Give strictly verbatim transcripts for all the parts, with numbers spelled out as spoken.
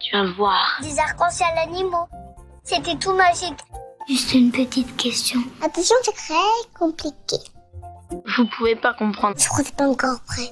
Tu vas voir. Des arcs-en-ciel animaux. C'était tout magique. Juste une petite question. Attention, c'est très compliqué. Vous pouvez pas comprendre. Je crois que c'est pas encore prêt.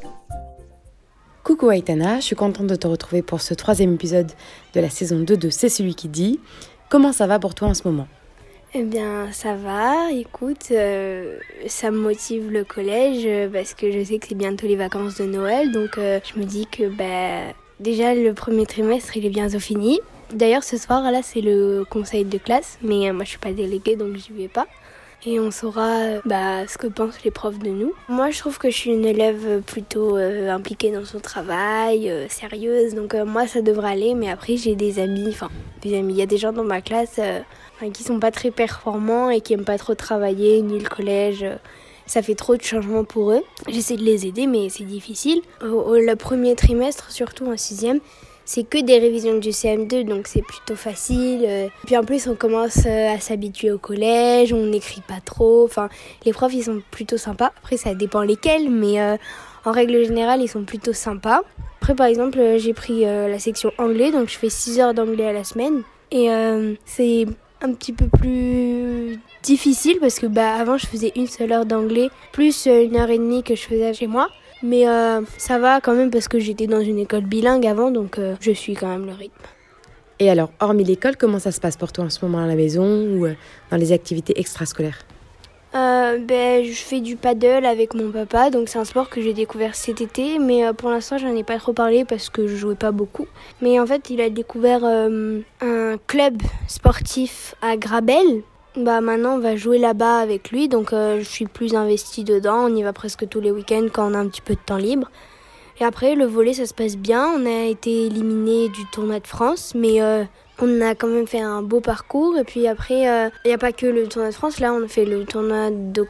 Coucou Aitana, je suis contente de te retrouver pour ce troisième épisode de la saison deux de C'est celui qui dit. Comment ça va pour toi en ce moment ? Eh bien, ça va. Écoute, euh, ça me motive le collège euh, parce que je sais que c'est bientôt les vacances de Noël. Donc, euh, je me dis que bah, déjà, le premier trimestre, il est bientôt fini. D'ailleurs, ce soir, là, c'est le conseil de classe. Mais euh, moi, je suis pas déléguée, donc j'y vais pas. Et on saura bah, ce que pensent les profs de nous. Moi, je trouve que je suis une élève plutôt euh, impliquée dans son travail, euh, sérieuse. Donc, euh, moi, ça devrait aller. Mais après, j'ai des amis, enfin, des amis. Il y a des gens dans ma classe euh, qui sont pas très performants et qui aiment pas trop travailler, ni le collège. Euh, ça fait trop de changements pour eux. J'essaie de les aider, mais c'est difficile. Au, au, le premier trimestre, surtout en sixième, c'est que des révisions du C M deux, donc c'est plutôt facile. Puis en plus, on commence à s'habituer au collège, on n'écrit pas trop. Enfin, les profs, ils sont plutôt sympas. Après, ça dépend lesquels, mais euh, en règle générale, ils sont plutôt sympas. Après, par exemple, j'ai pris euh, la section anglais, donc je fais six heures d'anglais à la semaine. Et euh, c'est un petit peu plus difficile parce que bah, avant, je faisais une seule heure d'anglais, plus une heure et demie que je faisais chez moi. Mais euh, ça va quand même parce que j'étais dans une école bilingue avant, donc euh, je suis quand même le rythme. Et alors, hormis l'école, comment ça se passe pour toi en ce moment à la maison ou euh, dans les activités extrascolaires ? euh, ben, Je fais du paddle avec mon papa, donc c'est un sport que j'ai découvert cet été, mais euh, pour l'instant j'en ai pas trop parlé parce que je jouais pas beaucoup. Mais en fait, il a découvert euh, un club sportif à Grabel. Bah maintenant on va jouer là-bas avec lui, donc euh, je suis plus investie dedans, on y va presque tous les week-ends quand on a un petit peu de temps libre. Et après le volley ça se passe bien, on a été éliminé du tournoi de France, mais euh, on a quand même fait un beau parcours. Et puis après, il euh, n'y a pas que le tournoi de France, là on a fait le tournoi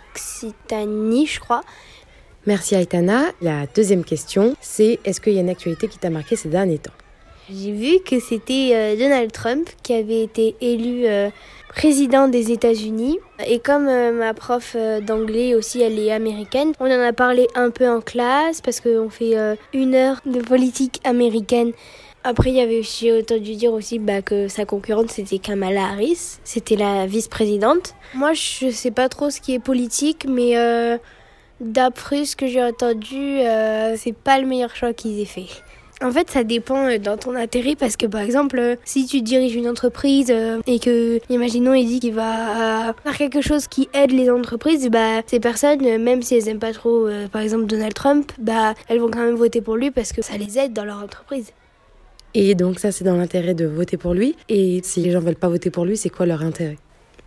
d'Occitanie je crois. Merci Aitana. La deuxième question, c'est est-ce qu'il y a une actualité qui t'a marqué ces derniers temps ? J'ai vu que c'était euh, Donald Trump qui avait été élu euh, président des États-Unis. Et comme euh, ma prof euh, d'anglais aussi, elle est américaine, on en a parlé un peu en classe parce qu'on fait euh, une heure de politique américaine. Après, il y avait, j'ai entendu dire aussi bah, que sa concurrente, c'était Kamala Harris. C'était la vice-présidente. Moi, je sais pas trop ce qui est politique, mais euh, d'après ce que j'ai entendu, euh, c'est pas le meilleur choix qu'ils aient fait. En fait, ça dépend dans ton intérêt parce que, par exemple, si tu diriges une entreprise et que, imaginons, il dit qu'il va faire quelque chose qui aide les entreprises, bah, ces personnes, même si elles aiment pas trop, euh, par exemple, Donald Trump, bah, elles vont quand même voter pour lui parce que ça les aide dans leur entreprise. Et donc ça, c'est dans l'intérêt de voter pour lui. Et si les gens veulent pas voter pour lui, c'est quoi leur intérêt ?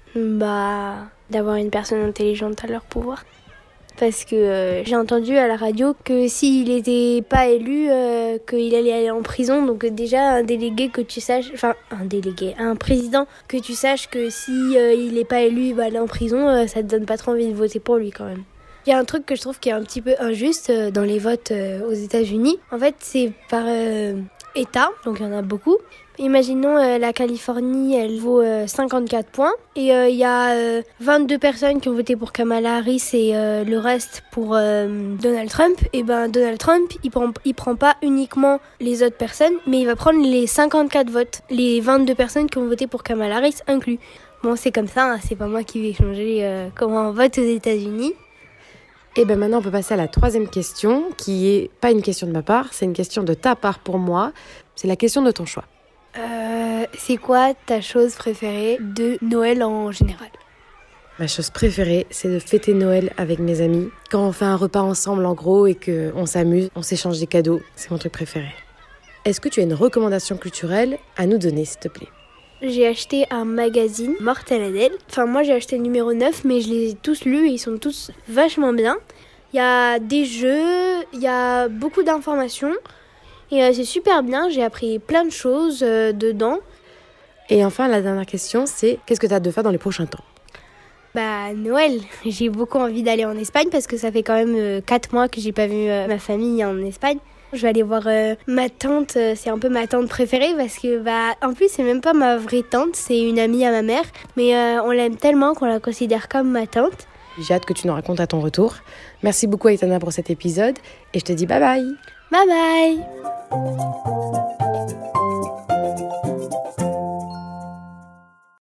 Bah, d'avoir une personne intelligente à leur pouvoir. Parce que euh, j'ai entendu à la radio que s'il n'était pas élu, euh, qu'il allait aller en prison. Donc euh, déjà, un délégué que tu saches... Enfin, un délégué, un président que tu saches que si euh, il n'est pas élu, il va aller en prison, euh, ça te donne pas trop envie de voter pour lui quand même. Il y a un truc que je trouve qui est un petit peu injuste euh, dans les votes euh, aux États-Unis. En fait, c'est par euh, État, donc il y en a beaucoup. Imaginons euh, la Californie, elle vaut euh, cinquante-quatre points et il euh, y a euh, vingt-deux personnes qui ont voté pour Kamala Harris et euh, le reste pour euh, Donald Trump. Et ben Donald Trump, il prend, il prend pas uniquement les autres personnes, mais il va prendre les cinquante-quatre votes, les vingt-deux personnes qui ont voté pour Kamala Harris inclus. Bon, c'est comme ça, hein, c'est pas moi qui vais changer euh, comment on vote aux États-Unis. Et bien maintenant, on peut passer à la troisième question, qui est pas une question de ma part, c'est une question de ta part pour moi. C'est la question de ton choix. Euh, c'est quoi ta chose préférée de Noël en général ? Ma chose préférée, c'est de fêter Noël avec mes amis. Quand on fait un repas ensemble en gros et qu'on s'amuse, on s'échange des cadeaux, c'est mon truc préféré. Est-ce que tu as une recommandation culturelle à nous donner, s'il te plaît ? J'ai acheté un magazine, Mortel Adèle. Enfin, moi j'ai acheté le numéro neuf, mais je les ai tous lus et ils sont tous vachement bien. Il y a des jeux, il y a beaucoup d'informations. Et euh, c'est super bien, j'ai appris plein de choses euh, dedans. Et enfin, la dernière question, c'est qu'est-ce que tu as hâte de faire dans les prochains temps ? Bah, Noël. J'ai beaucoup envie d'aller en Espagne parce que ça fait quand même euh, quatre mois que j'ai pas vu euh, ma famille en Espagne. Je vais aller voir euh, ma tante, euh, c'est un peu ma tante préférée parce que, bah, en plus, c'est même pas ma vraie tante, c'est une amie à ma mère. Mais euh, on l'aime tellement qu'on la considère comme ma tante. J'ai hâte que tu nous racontes à ton retour. Merci beaucoup Aitana pour cet épisode et je te dis bye bye. Bye bye.